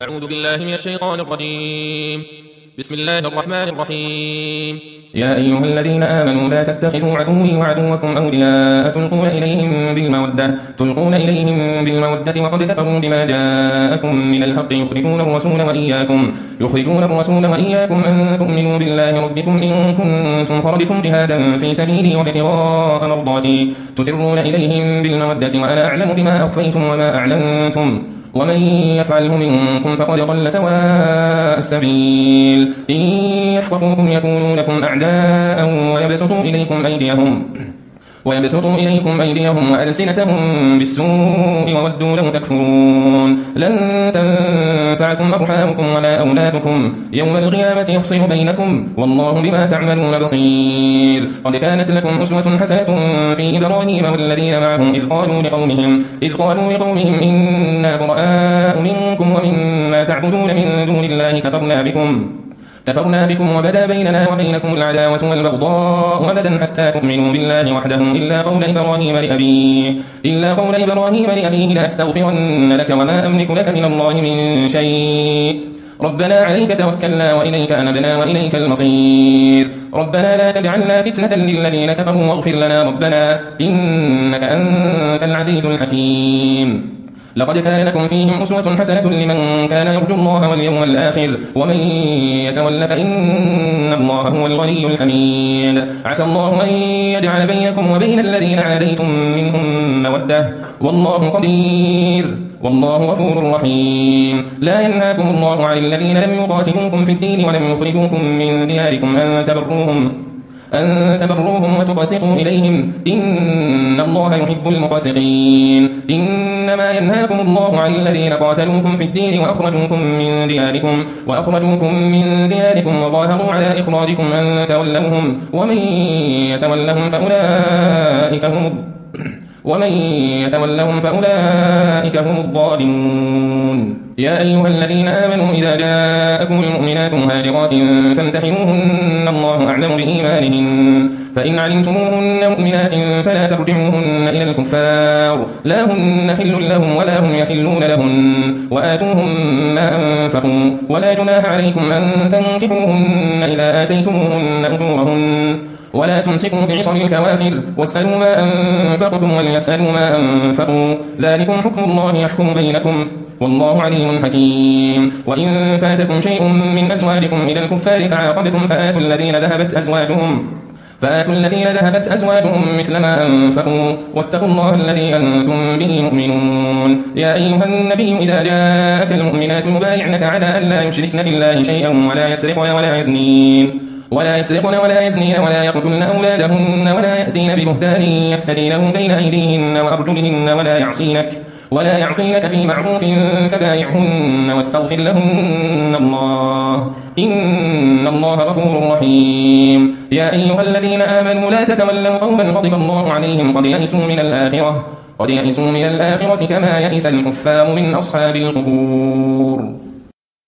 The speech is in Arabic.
أعوذ بالله من الشيطان الرجيم. بسم الله الرحمن الرحيم. يا أيها الذين آمنوا لا تتخذوا عدوي وعدوكم أولياء تلقون إليهم بالمودة وقد كفروا بما جاءكم من الحق يخرجون الرسول وإياكم أن تؤمنوا بالله ربكم إن كنتم خرجتم جهادا في سبيلي وابتغاء مرضاتي تسرون إليهم بالمودة وأنا أعلم بما أخفيتم وما أعلنتم ومن يفعله منكم فقد ضل سواء السبيل إن يثقفوكم يكونوا لكم أعداء ويبسطوا إليكم أيديهم وألسنتهم بالسوء وودوا لو تكفرون لن تنفعكم أرحامكم ولا أولادكم يوم القيامة يفصل بينكم والله بما تعملون بصير. قد كانت لكم أسوة حسنة في إبراهيم والذين معه إذ قالوا لقومهم إنا براء منكم ومما تعبدون من دون الله كفرنا بكم وبدا بيننا وبينكم العداوة والبغضاء أبدا حتى تؤمنوا بالله وحده إلا قول إبراهيم لأبيه لأستغفرن لك وما أملك لك من الله من شيء ربنا عليك توكلنا وإليك أنبنا وإليك المصير ربنا لا تجعلنا فتنة للذين كفروا واغفر لنا ربنا إنك أنت العزيز الحكيم. لقد كان لكم فيهم أسوة حسنة لمن كان يرجو الله واليوم الآخر ومن يتول فإن الله هو الغني الحميد. عسى الله أن يجعل بينكم وبين الذين عاديتم منهم مودة والله قدير والله غفور رحيم. لا ينهاكم الله عن الذين لم يقاتلوكم في الدين ولم يخرجوكم من دياركم أن تبروهم وتقسطوا إليهم إن الله يحب المقسطين. إنما ينهاكم الله عن الذين قاتلوكم في الدين وأخرجوكم من دياركم وظاهروا على إخراجكم أن تولوهم ومن يتولهم فأولئك هم الظالمون. يا أيها الذين آمنوا إذا جاءكم المؤمنات مهاجرات فامتحنوهن الله أعلم بإيمانهن فإن علمتموهن مؤمنات فلا ترجعوهن إلى الكفار لا هن حل لهم ولا هم يحلون لهن وآتوهم ما أنفقوا ولا جناح عليكم أن تنكحوهن إذا آتيتموهن أجورهن ولا تمسكوا بعصم الكوافر واسألوا ما أنفقتم وليسألوا ما أنفقوا ذلكم حكم الله يحكم بينكم والله عليم حكيم. وإن فاتكم شيء من أزواجكم إلى الكفار فعاقبتم فآتوا الذين ذهبت أزواجهم مثل ما أنفقوا واتقوا الله الذي أنتم به مؤمنون. يا أيها النبي إذا جاءك المؤمنات يبايعنك على أن لا يشركن بالله شيئا ولا يسرقن ولا يزنين ولا يقتلن أولادهن ولا يأتين ببهتان يفترينه بين أيديهن وأرجلهن ولا يعصينك في معروف فبايعهن واستغفر لهن الله إن الله غفور رحيم. يا أيها الذين آمنوا لا تتولوا قوما غضب الله عليهم قد يئسوا من الآخرة كما يئس الكفار من أصحاب القبور.